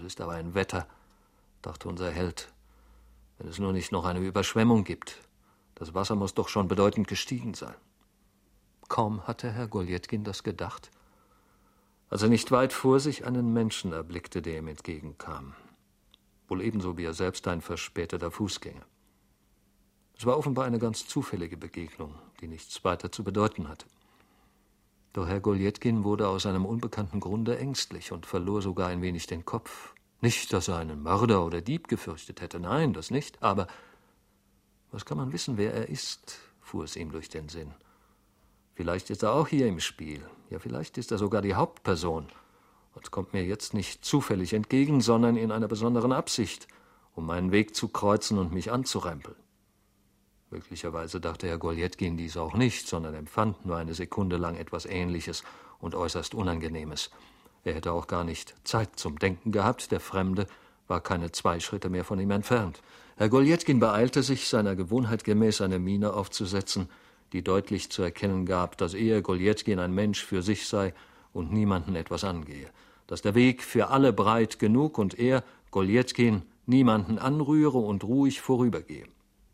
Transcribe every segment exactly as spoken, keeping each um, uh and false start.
Das ist aber ein Wetter, dachte unser Held. Wenn es nur nicht noch eine Überschwemmung gibt. Das Wasser muss doch schon bedeutend gestiegen sein. Kaum hatte Herr Goljetkin das gedacht, als er nicht weit vor sich einen Menschen erblickte, der ihm entgegenkam. Wohl ebenso wie er selbst ein verspäteter Fußgänger. Es war offenbar eine ganz zufällige Begegnung, die nichts weiter zu bedeuten hatte. Doch Herr Goljetkin wurde aus einem unbekannten Grunde ängstlich und verlor sogar ein wenig den Kopf. Nicht, dass er einen Mörder oder Dieb gefürchtet hätte, nein, das nicht, aber was kann man wissen, wer er ist, fuhr es ihm durch den Sinn. Vielleicht ist er auch hier im Spiel, ja, vielleicht ist er sogar die Hauptperson und kommt mir jetzt nicht zufällig entgegen, sondern in einer besonderen Absicht, um meinen Weg zu kreuzen und mich anzurempeln. Möglicherweise dachte Herr Goljetkin dies auch nicht, sondern empfand nur eine Sekunde lang etwas Ähnliches und äußerst Unangenehmes. Er hätte auch gar nicht Zeit zum Denken gehabt, der Fremde war keine zwei Schritte mehr von ihm entfernt. Herr Goljetkin beeilte sich, seiner Gewohnheit gemäß eine Miene aufzusetzen, die deutlich zu erkennen gab, dass er, Goljetkin, ein Mensch für sich sei und niemanden etwas angehe, dass der Weg für alle breit genug und er, Goljetkin, niemanden anrühre und ruhig vorübergehe.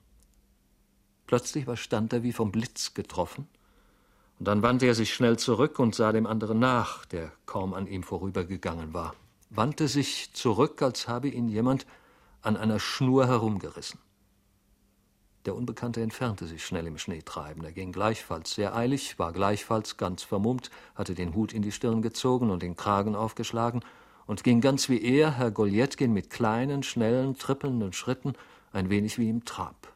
Plötzlich stand er wie vom Blitz getroffen, und dann wandte er sich schnell zurück und sah dem anderen nach, der kaum an ihm vorübergegangen war, wandte sich zurück, als habe ihn jemand an einer Schnur herumgerissen. Der Unbekannte entfernte sich schnell im Schneetreiben. Er ging gleichfalls sehr eilig, war gleichfalls ganz vermummt, hatte den Hut in die Stirn gezogen und den Kragen aufgeschlagen und ging ganz wie er, Herr Goljetkin, mit kleinen, schnellen, trippelnden Schritten, ein wenig wie im Trab.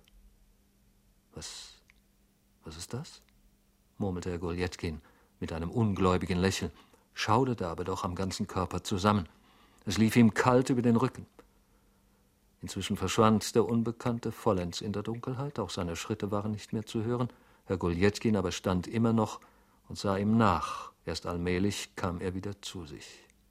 Was, was ist das? Murmelte Herr Goljetkin mit einem ungläubigen Lächeln, schauderte aber doch am ganzen Körper zusammen. Es lief ihm kalt über den Rücken. Inzwischen verschwand der Unbekannte vollends in der Dunkelheit, auch seine Schritte waren nicht mehr zu hören. Herr Goljetkin aber stand immer noch und sah ihm nach. Erst allmählich kam er wieder zu sich.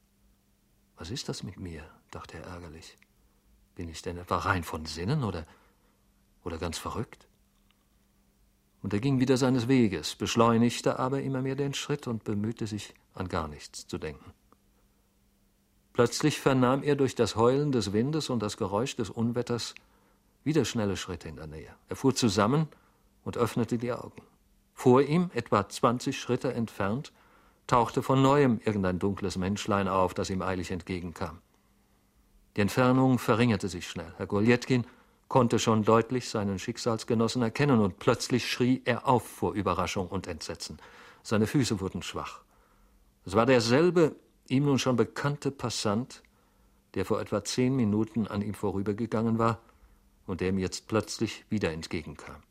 Was ist das mit mir? Dachte er ärgerlich. Bin ich denn etwa rein von Sinnen oder, oder ganz verrückt? Und er ging wieder seines Weges, beschleunigte aber immer mehr den Schritt und bemühte sich, an gar nichts zu denken. Plötzlich vernahm er durch das Heulen des Windes und das Geräusch des Unwetters wieder schnelle Schritte in der Nähe. Er fuhr zusammen und öffnete die Augen. Vor ihm, etwa zwanzig Schritte entfernt, tauchte von neuem irgendein dunkles Menschlein auf, das ihm eilig entgegenkam. Die Entfernung verringerte sich schnell. Herr Goljetkin konnte schon deutlich seinen Schicksalsgenossen erkennen, und plötzlich schrie er auf vor Überraschung und Entsetzen. Seine Füße wurden schwach. Es war derselbe, ihm nun schon bekannte Passant, der vor etwa zehn Minuten an ihm vorübergegangen war und der ihm jetzt plötzlich wieder entgegenkam.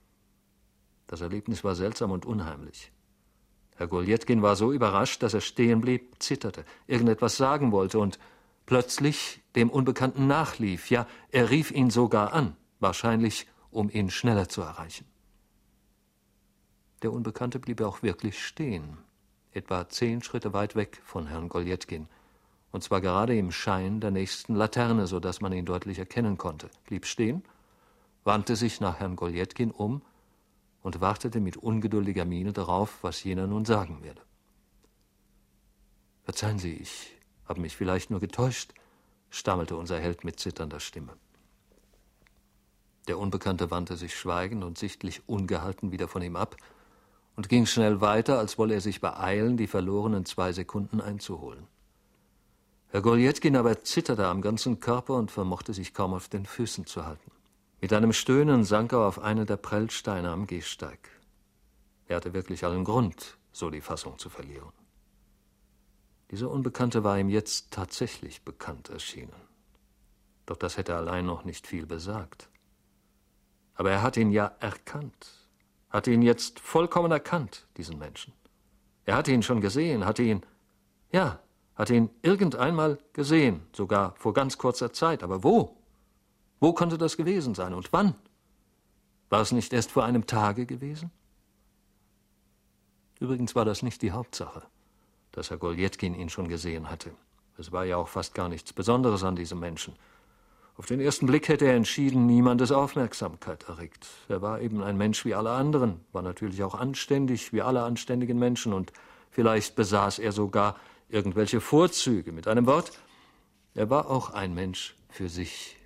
Das Erlebnis war seltsam und unheimlich. Herr Goljetkin war so überrascht, dass er stehen blieb, zitterte, irgendetwas sagen wollte und plötzlich dem Unbekannten nachlief. Ja, er rief ihn sogar an, wahrscheinlich, um ihn schneller zu erreichen. Der Unbekannte blieb auch wirklich stehen, etwa zehn Schritte weit weg von Herrn Goljetkin, und zwar gerade im Schein der nächsten Laterne, so dass man ihn deutlich erkennen konnte, blieb stehen, wandte sich nach Herrn Goljetkin um und wartete mit ungeduldiger Miene darauf, was jener nun sagen werde. »Verzeihen Sie, ich habe mich vielleicht nur getäuscht«, stammelte unser Held mit zitternder Stimme. Der Unbekannte wandte sich schweigend und sichtlich ungehalten wieder von ihm ab und ging schnell weiter, als wolle er sich beeilen, die verlorenen zwei Sekunden einzuholen. Herr Goljetkin aber zitterte am ganzen Körper und vermochte sich kaum auf den Füßen zu halten. Mit einem Stöhnen sank er auf eine der Prellsteine am Gehsteig. Er hatte wirklich allen Grund, so die Fassung zu verlieren. Dieser Unbekannte war ihm jetzt tatsächlich bekannt erschienen. Doch das hätte allein noch nicht viel besagt. Aber er hatte ihn ja erkannt, hatte ihn jetzt vollkommen erkannt, diesen Menschen. Er hatte ihn schon gesehen, hatte ihn, ja, hatte ihn irgendeinmal gesehen, sogar vor ganz kurzer Zeit. Aber wo? Wo konnte das gewesen sein und wann? War es nicht erst vor einem Tage gewesen? Übrigens war das nicht die Hauptsache, dass Herr Goljetkin ihn schon gesehen hatte. Es war ja auch fast gar nichts Besonderes an diesem Menschen. Auf den ersten Blick hätte er entschieden niemandes Aufmerksamkeit erregt. Er war eben ein Mensch wie alle anderen, war natürlich auch anständig wie alle anständigen Menschen und vielleicht besaß er sogar irgendwelche Vorzüge. Mit einem Wort, Er war auch ein Mensch für sich.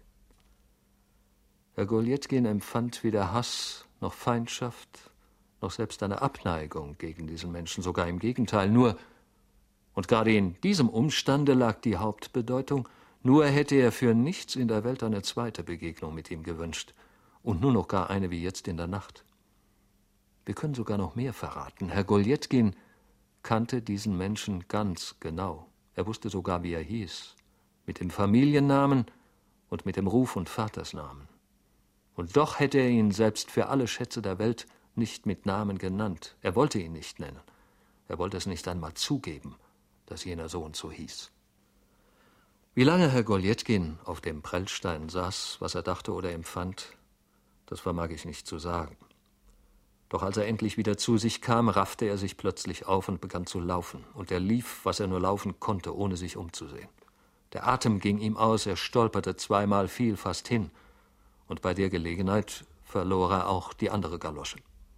Herr Golyetkin empfand weder Hass noch Feindschaft, noch selbst eine Abneigung gegen diesen Menschen, sogar im Gegenteil. Nur, und gerade in diesem Umstande lag die Hauptbedeutung, nur hätte er für nichts in der Welt eine zweite Begegnung mit ihm gewünscht, und nur noch gar eine wie jetzt in der Nacht. Wir können sogar noch mehr verraten. Herr Golyetkin kannte diesen Menschen ganz genau. Er wusste sogar, wie er hieß, mit dem Familiennamen und mit dem Ruf und Vatersnamen. Und doch hätte er ihn selbst für alle Schätze der Welt nicht mit Namen genannt. Er wollte ihn nicht nennen. Er wollte es nicht einmal zugeben, dass jener so und so hieß. Wie lange Herr Golyetkin auf dem Prellstein saß, was er dachte oder empfand, das vermag ich nicht zu sagen. Doch als er endlich wieder zu sich kam, raffte er sich plötzlich auf und begann zu laufen. Und er lief, was er nur laufen konnte, ohne sich umzusehen. Der Atem ging ihm aus, er stolperte zweimal, fiel fast hin. Und bei der Gelegenheit verlor er auch die andere Galosche.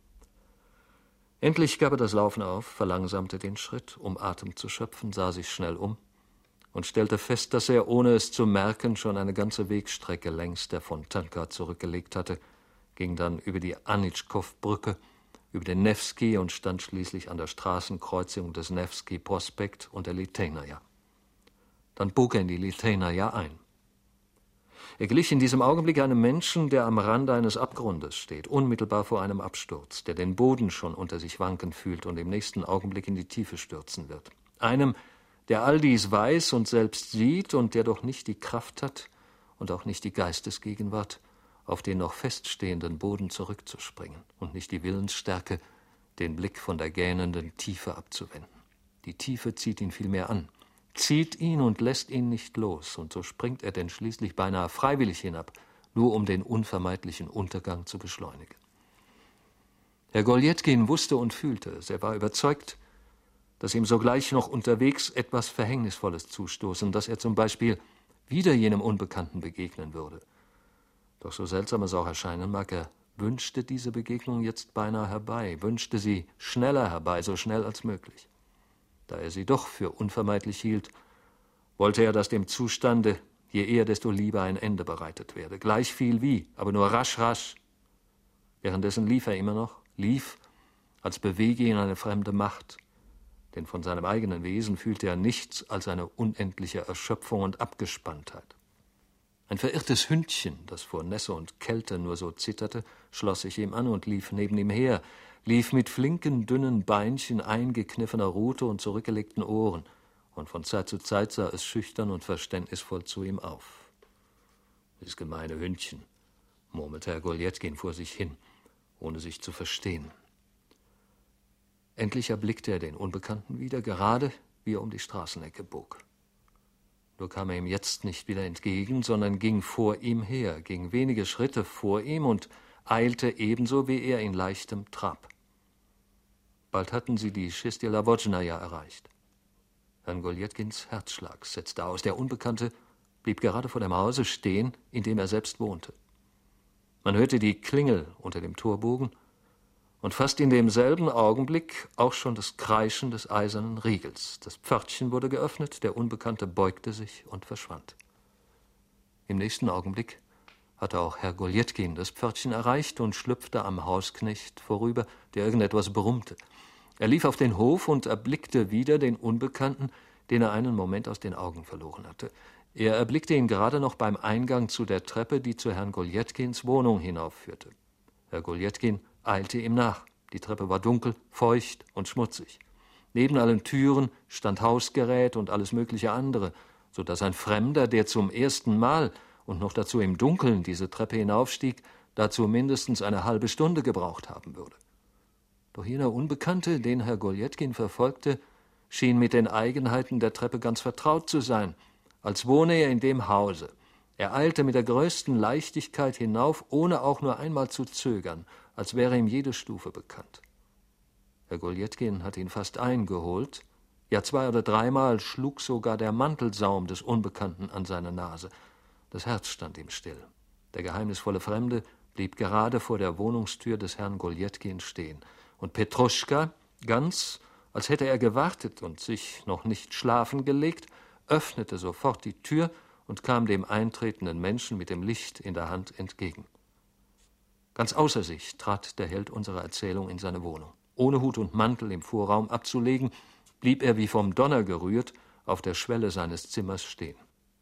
Endlich gab er das Laufen auf, verlangsamte den Schritt, um Atem zu schöpfen, sah sich schnell um und stellte fest, dass er, ohne es zu merken, schon eine ganze Wegstrecke längs der Fontanka zurückgelegt hatte, ging dann über die Anitschkow-Brücke, über den Newski und stand schließlich an der Straßenkreuzung des Newski-Prospekt und der Litejnaja. Dann bog er in die Litejnaja ein. Er glich in diesem Augenblick einem Menschen, der am Rande eines Abgrundes steht, unmittelbar vor einem Absturz, der den Boden schon unter sich wanken fühlt und im nächsten Augenblick in die Tiefe stürzen wird. Einem, der all dies weiß und selbst sieht und der doch nicht die Kraft hat und auch nicht die Geistesgegenwart, auf den noch feststehenden Boden zurückzuspringen und nicht die Willensstärke, den Blick von der gähnenden Tiefe abzuwenden. Die Tiefe zieht ihn vielmehr an, zieht ihn und lässt ihn nicht los, und so springt er denn schließlich beinahe freiwillig hinab, nur um den unvermeidlichen Untergang zu beschleunigen. Herr Golyetkin wusste und fühlte es, er war überzeugt, dass ihm sogleich noch unterwegs etwas Verhängnisvolles zustoßen, dass er zum Beispiel wieder jenem Unbekannten begegnen würde. Doch so seltsam es auch erscheinen mag, er wünschte diese Begegnung jetzt beinahe herbei, wünschte sie schneller herbei, so schnell als möglich. Da er sie doch für unvermeidlich hielt, wollte er, dass dem Zustande je eher, desto lieber ein Ende bereitet werde. Gleich viel wie, aber nur rasch, rasch. Währenddessen lief er immer noch, lief, als bewege ihn eine fremde Macht, denn von seinem eigenen Wesen fühlte er nichts als eine unendliche Erschöpfung und Abgespanntheit. Ein verirrtes Hündchen, das vor Nässe und Kälte nur so zitterte, schloss sich ihm an und lief neben ihm her, lief mit flinken, dünnen Beinchen, eingekniffener Rute und zurückgelegten Ohren, und von Zeit zu Zeit sah es schüchtern und verständnisvoll zu ihm auf. »Dieses gemeine Hündchen«, murmelte Herr Golyetkin vor sich hin, ohne sich zu verstehen. Endlich erblickte er den Unbekannten wieder, gerade wie er um die Straßenecke bog. Nur kam er ihm jetzt nicht wieder entgegen, sondern ging vor ihm her, ging wenige Schritte vor ihm und eilte ebenso wie er in leichtem Trab. Bald hatten sie die Schistilavodschnaja erreicht. Herrn Golyetkins Herzschlag setzte aus. Der Unbekannte blieb gerade vor dem Hause stehen, in dem er selbst wohnte. Man hörte die Klingel unter dem Torbogen und fast in demselben Augenblick auch schon das Kreischen des eisernen Riegels. Das Pförtchen wurde geöffnet, der Unbekannte beugte sich und verschwand. Im nächsten Augenblick hatte auch Herr Golyetkin das Pförtchen erreicht und schlüpfte am Hausknecht vorüber, der irgendetwas brummte. Er lief auf den Hof und erblickte wieder den Unbekannten, den er einen Moment aus den Augen verloren hatte. Er erblickte ihn gerade noch beim Eingang zu der Treppe, die zu Herrn Golyetkins Wohnung hinaufführte. Herr Golyetkin eilte ihm nach. Die Treppe war dunkel, feucht und schmutzig. Neben allen Türen stand Hausgerät und alles mögliche andere, so dass ein Fremder, der zum ersten Mal und noch dazu im Dunkeln diese Treppe hinaufstieg, dazu mindestens eine halbe Stunde gebraucht haben würde. Doch jener Unbekannte, den Herr Golyetkin verfolgte, schien mit den Eigenheiten der Treppe ganz vertraut zu sein, als wohne er in dem Hause. Er eilte mit der größten Leichtigkeit hinauf, ohne auch nur einmal zu zögern, als wäre ihm jede Stufe bekannt. Herr Golyetkin hatte ihn fast eingeholt, ja zwei oder dreimal schlug sogar der Mantelsaum des Unbekannten an seine Nase. Das Herz stand ihm still. Der geheimnisvolle Fremde blieb gerade vor der Wohnungstür des Herrn Golyetkin stehen. Und Petruschka, ganz als hätte er gewartet und sich noch nicht schlafen gelegt, öffnete sofort die Tür und kam dem eintretenden Menschen mit dem Licht in der Hand entgegen. Ganz außer sich trat der Held unserer Erzählung in seine Wohnung. Ohne Hut und Mantel im Vorraum abzulegen, blieb er wie vom Donner gerührt auf der Schwelle seines Zimmers stehen.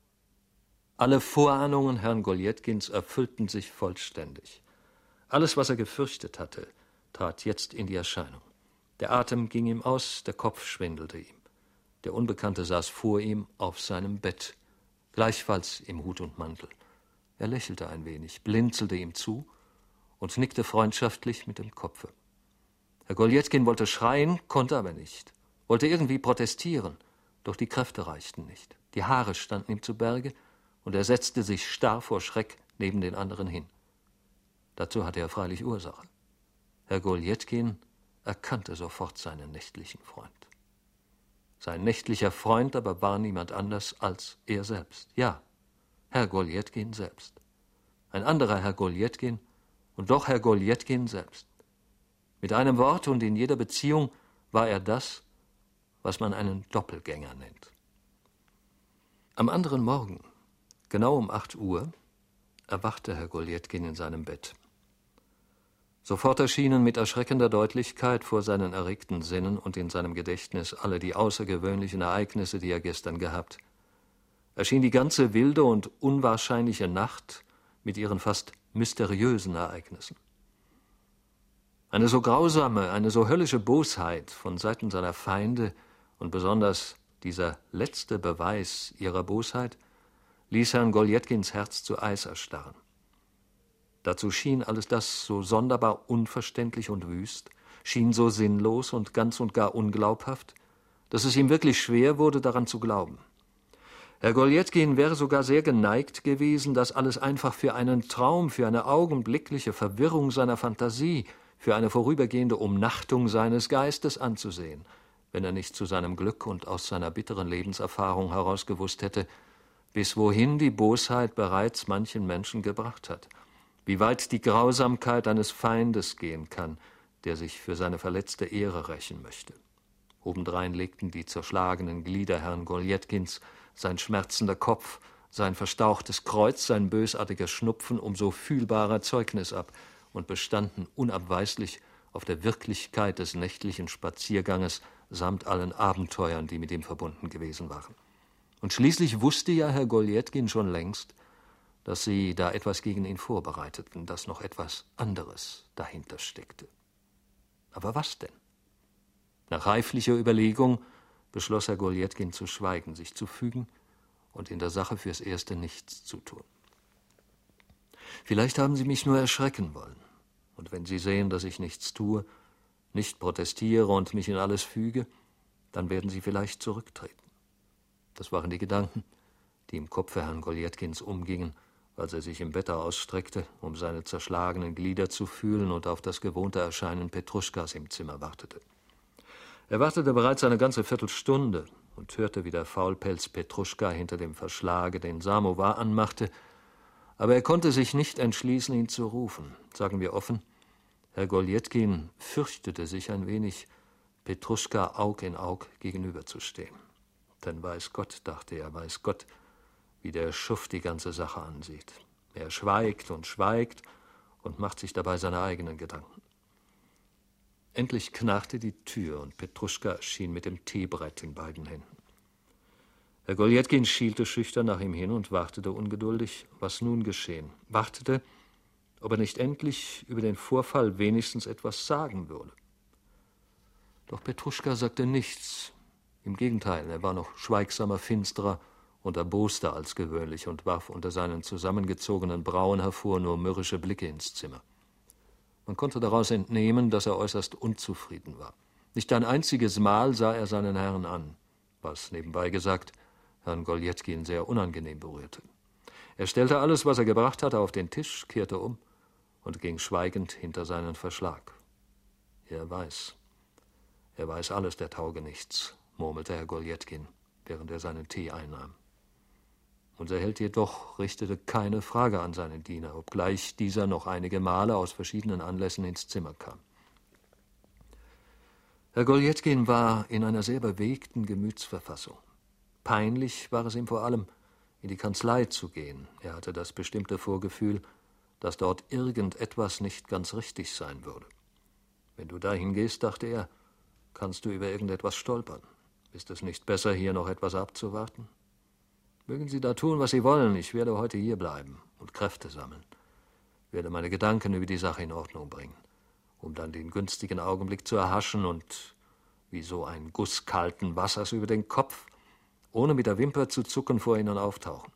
Alle Vorahnungen Herrn Goljetkins erfüllten sich vollständig. Alles, was er gefürchtet hatte, trat jetzt in die Erscheinung. Der Atem ging ihm aus, der Kopf schwindelte ihm. Der Unbekannte saß vor ihm auf seinem Bett, gleichfalls im Hut und Mantel. Er lächelte ein wenig, blinzelte ihm zu und nickte freundschaftlich mit dem Kopfe. Herr Goljetkin wollte schreien, konnte aber nicht, wollte irgendwie protestieren, doch die Kräfte reichten nicht. Die Haare standen ihm zu Berge und er setzte sich starr vor Schreck neben den anderen hin. Dazu hatte er freilich Ursache. Herr Goljetkin erkannte sofort seinen nächtlichen Freund. Sein nächtlicher Freund aber war niemand anders als er selbst. Ja, Herr Goljetkin selbst. Ein anderer Herr Goljetkin und doch Herr Goljetkin selbst. Mit einem Wort und in jeder Beziehung war er das, was man einen Doppelgänger nennt. Am anderen Morgen, genau um acht Uhr, erwachte Herr Goljetkin in seinem Bett. Sofort erschienen mit erschreckender Deutlichkeit vor seinen erregten Sinnen und in seinem Gedächtnis alle die außergewöhnlichen Ereignisse, die er gestern gehabt. Erschien die ganze wilde und unwahrscheinliche Nacht mit ihren fast mysteriösen Ereignissen. Eine so grausame, eine so höllische Bosheit von Seiten seiner Feinde und besonders dieser letzte Beweis ihrer Bosheit ließ Herrn Goljetkins Herz zu Eis erstarren. Dazu schien alles das so sonderbar unverständlich und wüst, schien so sinnlos und ganz und gar unglaubhaft, dass es ihm wirklich schwer wurde, daran zu glauben. Herr Goljetkin wäre sogar sehr geneigt gewesen, das alles einfach für einen Traum, für eine augenblickliche Verwirrung seiner Fantasie, für eine vorübergehende Umnachtung seines Geistes anzusehen, wenn er nicht zu seinem Glück und aus seiner bitteren Lebenserfahrung heraus gewusst hätte, bis wohin die Bosheit bereits manchen Menschen gebracht hat, wie weit die Grausamkeit eines Feindes gehen kann, der sich für seine verletzte Ehre rächen möchte. Obendrein legten die zerschlagenen Glieder Herrn Goljetkins, sein schmerzender Kopf, sein verstauchtes Kreuz, sein bösartiger Schnupfen umso fühlbarer Zeugnis ab und bestanden unabweislich auf der Wirklichkeit des nächtlichen Spazierganges samt allen Abenteuern, die mit ihm verbunden gewesen waren. Und schließlich wusste ja Herr Goljetkin schon längst, dass sie da etwas gegen ihn vorbereiteten, dass noch etwas anderes dahinter steckte. Aber was denn? Nach reiflicher Überlegung beschloss Herr Goljetkin zu schweigen, sich zu fügen und in der Sache fürs Erste nichts zu tun. Vielleicht haben Sie mich nur erschrecken wollen. Und wenn Sie sehen, dass ich nichts tue, nicht protestiere und mich in alles füge, dann werden Sie vielleicht zurücktreten. Das waren die Gedanken, die im Kopfe Herrn Goljetkins umgingen, als er sich im Bette ausstreckte, um seine zerschlagenen Glieder zu fühlen und auf das gewohnte Erscheinen Petruschkas im Zimmer wartete. Er wartete bereits eine ganze Viertelstunde und hörte, wie der Faulpelz Petruschka hinter dem Verschlage den Samowar anmachte, aber er konnte sich nicht entschließen, ihn zu rufen. Sagen wir offen, Herr Goljetkin fürchtete sich ein wenig, Petruschka Aug in Aug gegenüberzustehen. Denn weiß Gott, dachte er, weiß Gott, wie der Schuft die ganze Sache ansieht. Er schweigt und schweigt und macht sich dabei seine eigenen Gedanken. Endlich knarrte die Tür und Petruschka erschien mit dem Teebrett in beiden Händen. Herr Goljetkin schielte schüchtern nach ihm hin und wartete ungeduldig, was nun geschehen. Wartete, ob er nicht endlich über den Vorfall wenigstens etwas sagen würde. Doch Petruschka sagte nichts. Im Gegenteil, er war noch schweigsamer, finsterer und erboster als gewöhnlich und warf unter seinen zusammengezogenen Brauen hervor nur mürrische Blicke ins Zimmer. Man konnte daraus entnehmen, dass er äußerst unzufrieden war. Nicht ein einziges Mal sah er seinen Herrn an, was nebenbei gesagt Herrn Goljetkin sehr unangenehm berührte. Er stellte alles, was er gebracht hatte, auf den Tisch, kehrte um und ging schweigend hinter seinen Verschlag. Er weiß, er weiß alles, der Taugenichts, murmelte Herr Goljetkin, während er seinen Tee einnahm. Unser Held jedoch richtete keine Frage an seinen Diener, obgleich dieser noch einige Male aus verschiedenen Anlässen ins Zimmer kam. Herr Goljetkin war in einer sehr bewegten Gemütsverfassung. Peinlich war es ihm vor allem, in die Kanzlei zu gehen. Er hatte das bestimmte Vorgefühl, dass dort irgendetwas nicht ganz richtig sein würde. Wenn du dahin gehst, dachte er, kannst du über irgendetwas stolpern. Ist es nicht besser, hier noch etwas abzuwarten? Mögen Sie da tun, was Sie wollen, ich werde heute hier bleiben und Kräfte sammeln, werde meine Gedanken über die Sache in Ordnung bringen, um dann den günstigen Augenblick zu erhaschen und wie so ein Guss kalten Wassers über den Kopf, ohne mit der Wimper zu zucken, vor ihnen auftauchen.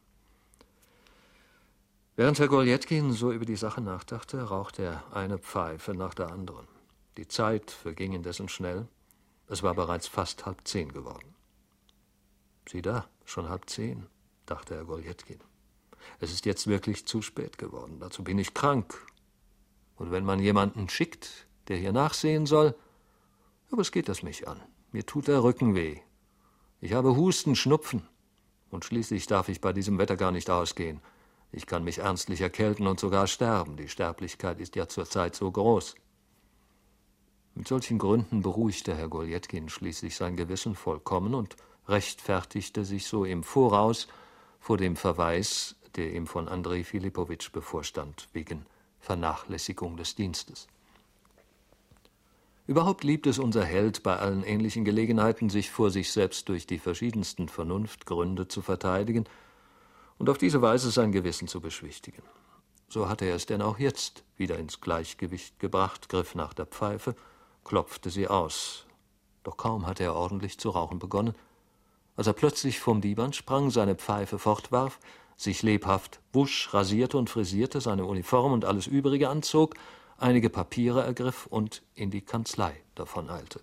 Während Herr Goljatkin so über die Sache nachdachte, rauchte er eine Pfeife nach der anderen. Die Zeit verging indessen schnell. Es war bereits fast halb zehn geworden. »Sieh da, schon halb zehn«, dachte Herr Goljatkin. »Es ist jetzt wirklich zu spät geworden. Dazu bin ich krank. Und wenn man jemanden schickt, der hier nachsehen soll, ja, was geht das mich an? Mir tut der Rücken weh. Ich habe Husten, Schnupfen. Und schließlich darf ich bei diesem Wetter gar nicht ausgehen. Ich kann mich ernstlich erkälten und sogar sterben. Die Sterblichkeit ist ja zurzeit so groß.« Mit solchen Gründen beruhigte Herr Goljatkin schließlich sein Gewissen vollkommen und rechtfertigte sich so im Voraus vor dem Verweis, der ihm von Andrej Filipowitsch bevorstand, wegen Vernachlässigung des Dienstes. Überhaupt liebt es unser Held, bei allen ähnlichen Gelegenheiten sich vor sich selbst durch die verschiedensten Vernunftgründe zu verteidigen und auf diese Weise sein Gewissen zu beschwichtigen. So hatte er es denn auch jetzt wieder ins Gleichgewicht gebracht, griff nach der Pfeife, klopfte sie aus. Doch kaum hatte er ordentlich zu rauchen begonnen, als er plötzlich vom Divan sprang, seine Pfeife fortwarf, sich lebhaft wusch, rasierte und frisierte, seine Uniform und alles Übrige anzog, einige Papiere ergriff und in die Kanzlei davoneilte.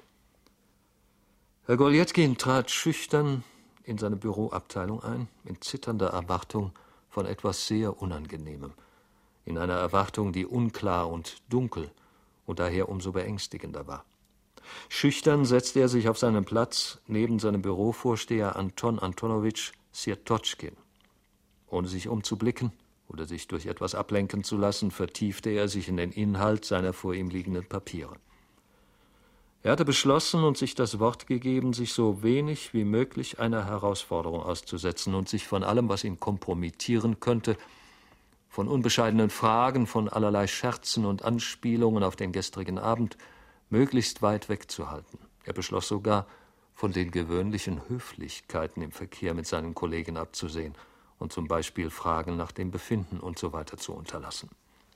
Herr Goljatkin trat schüchtern in seine Büroabteilung ein, in zitternder Erwartung von etwas sehr Unangenehmem, in einer Erwartung, die unklar und dunkel und daher umso beängstigender war. Schüchtern setzte er sich auf seinen Platz neben seinem Bürovorsteher Anton Antonowitsch Siertotschkin. Ohne sich umzublicken oder sich durch etwas ablenken zu lassen, vertiefte er sich in den Inhalt seiner vor ihm liegenden Papiere. Er hatte beschlossen und sich das Wort gegeben, sich so wenig wie möglich einer Herausforderung auszusetzen und sich von allem, was ihn kompromittieren könnte, von unbescheidenen Fragen, von allerlei Scherzen und Anspielungen auf den gestrigen Abend, möglichst weit wegzuhalten. Er beschloss sogar, von den gewöhnlichen Höflichkeiten im Verkehr mit seinen Kollegen abzusehen und zum Beispiel Fragen nach dem Befinden und so weiter zu unterlassen.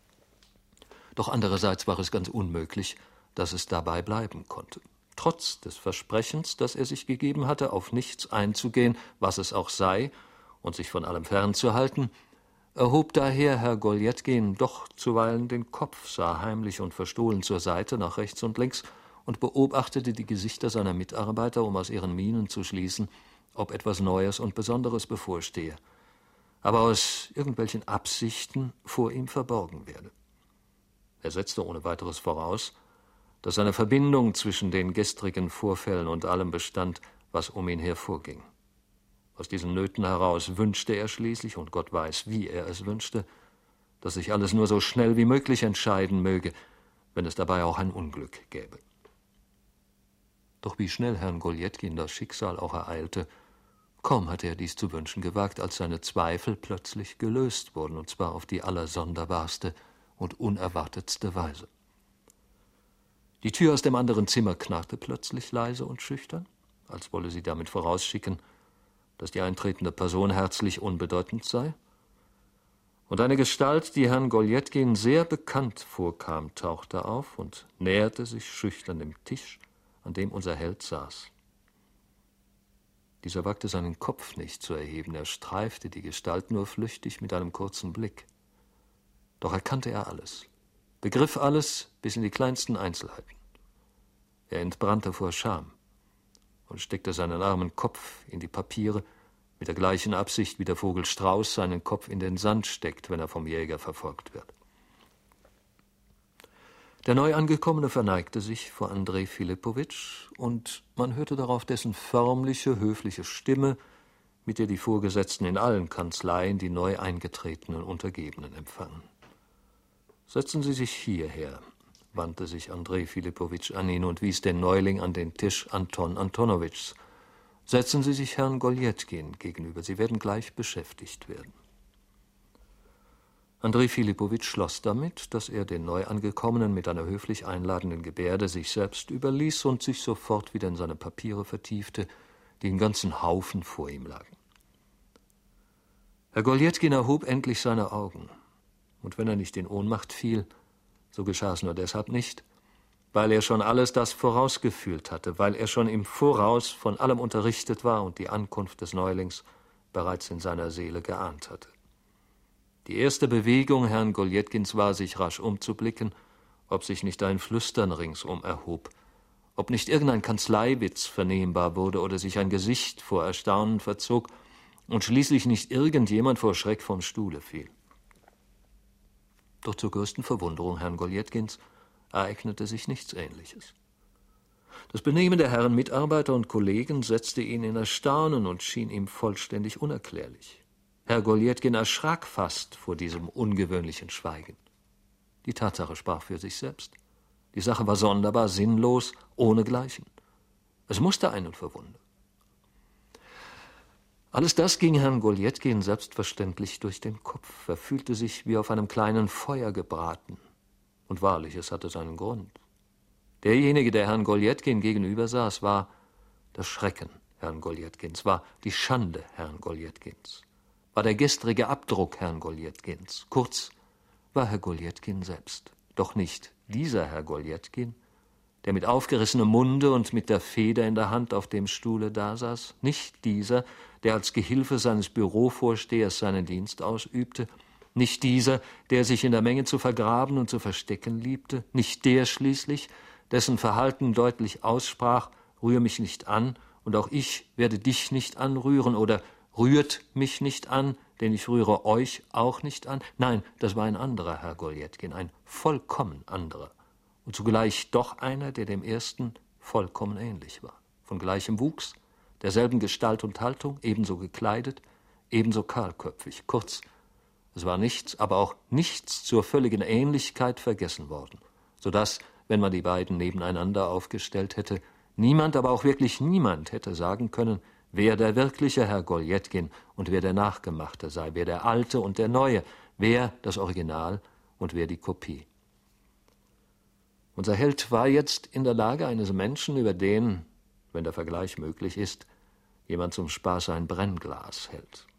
Doch andererseits war es ganz unmöglich, dass es dabei bleiben konnte. Trotz des Versprechens, das er sich gegeben hatte, auf nichts einzugehen, was es auch sei, und sich von allem fernzuhalten, erhob daher Herr Goljatkin doch zuweilen den Kopf, sah heimlich und verstohlen zur Seite, nach rechts und links und beobachtete die Gesichter seiner Mitarbeiter, um aus ihren Mienen zu schließen, ob etwas Neues und Besonderes bevorstehe, aber aus irgendwelchen Absichten vor ihm verborgen werde. Er setzte ohne weiteres voraus, dass eine Verbindung zwischen den gestrigen Vorfällen und allem bestand, was um ihn her vorging. Aus diesen Nöten heraus wünschte er schließlich, und Gott weiß, wie er es wünschte, dass sich alles nur so schnell wie möglich entscheiden möge, wenn es dabei auch ein Unglück gäbe. Doch wie schnell Herrn Goljatkin das Schicksal auch ereilte, kaum hatte er dies zu wünschen gewagt, als seine Zweifel plötzlich gelöst wurden, und zwar auf die allersonderbarste und unerwartetste Weise. Die Tür aus dem anderen Zimmer knarrte plötzlich leise und schüchtern, als wolle sie damit vorausschicken, dass die eintretende Person herzlich unbedeutend sei, und eine Gestalt, die Herrn Goljatkin sehr bekannt vorkam, tauchte auf und näherte sich schüchtern dem Tisch, an dem unser Held saß. Dieser wagte seinen Kopf nicht zu erheben, er streifte die Gestalt nur flüchtig mit einem kurzen Blick. Doch erkannte er alles, begriff alles bis in die kleinsten Einzelheiten. Er entbrannte vor Scham und steckte seinen armen Kopf in die Papiere mit der gleichen Absicht, wie der Vogel Strauß seinen Kopf in den Sand steckt, wenn er vom Jäger verfolgt wird. Der Neuangekommene verneigte sich vor Andrej Filipowitsch, und man hörte darauf dessen förmliche, höfliche Stimme, mit der die Vorgesetzten in allen Kanzleien die neu eingetretenen Untergebenen empfangen. »Setzen Sie sich hierher«, wandte sich Andrej Filipowitsch an ihn und wies den Neuling an den Tisch Anton Antonowitschs. Setzen Sie sich Herrn Goljetkin gegenüber, Sie werden gleich beschäftigt werden. Andrei Philippowitsch schloss damit, dass er den Neuangekommenen mit einer höflich einladenden Gebärde sich selbst überließ und sich sofort wieder in seine Papiere vertiefte, die in ganzen Haufen vor ihm lagen. Herr Goljetkin erhob endlich seine Augen, und wenn er nicht in Ohnmacht fiel, so geschah es nur deshalb nicht, weil er schon alles das vorausgefühlt hatte, weil er schon im Voraus von allem unterrichtet war und die Ankunft des Neulings bereits in seiner Seele geahnt hatte. Die erste Bewegung Herrn Goljetkins war, sich rasch umzublicken, ob sich nicht ein Flüstern ringsum erhob, ob nicht irgendein Kanzleiwitz vernehmbar wurde oder sich ein Gesicht vor Erstaunen verzog und schließlich nicht irgendjemand vor Schreck vom Stuhle fiel. Doch zur größten Verwunderung Herrn Goljetkins ereignete sich nichts Ähnliches. Das Benehmen der Herren Mitarbeiter und Kollegen setzte ihn in Erstaunen und schien ihm vollständig unerklärlich. Herr Goljetkin erschrak fast vor diesem ungewöhnlichen Schweigen. Die Tatsache sprach für sich selbst. Die Sache war sonderbar, sinnlos, ohnegleichen. Es musste einen verwundern. Alles das ging Herrn Goljetkin selbstverständlich durch den Kopf. Er fühlte sich wie auf einem kleinen Feuer gebraten. Und wahrlich, es hatte seinen Grund. Derjenige, der Herrn Goljetkin gegenüber saß, war der Schrecken Herrn Goljetkins, war die Schande Herrn Goljetkins, war der gestrige Abdruck Herrn Goljetkins. Kurz, war Herr Goljetkin selbst. Doch nicht dieser Herr Goljetkin, der mit aufgerissenem Munde und mit der Feder in der Hand auf dem Stuhle dasaß, nicht dieser, der als Gehilfe seines Bürovorstehers seinen Dienst ausübte, nicht dieser, der sich in der Menge zu vergraben und zu verstecken liebte, nicht der schließlich, dessen Verhalten deutlich aussprach, rühr mich nicht an, und auch ich werde dich nicht anrühren, oder rührt mich nicht an, denn ich rühre euch auch nicht an. Nein, das war ein anderer Herr Goljetkin, ein vollkommen anderer, und zugleich doch einer, der dem ersten vollkommen ähnlich war, von gleichem Wuchs, derselben Gestalt und Haltung, ebenso gekleidet, ebenso kahlköpfig, kurz, es war nichts, aber auch nichts zur völligen Ähnlichkeit vergessen worden, so dass, wenn man die beiden nebeneinander aufgestellt hätte, niemand, aber auch wirklich niemand hätte sagen können, wer der wirkliche Herr Goljetkin und wer der Nachgemachte sei, wer der Alte und der Neue, wer das Original und wer die Kopie. Unser Held war jetzt in der Lage eines Menschen, über den, wenn der Vergleich möglich ist, jemand zum Spaß ein Brennglas hält.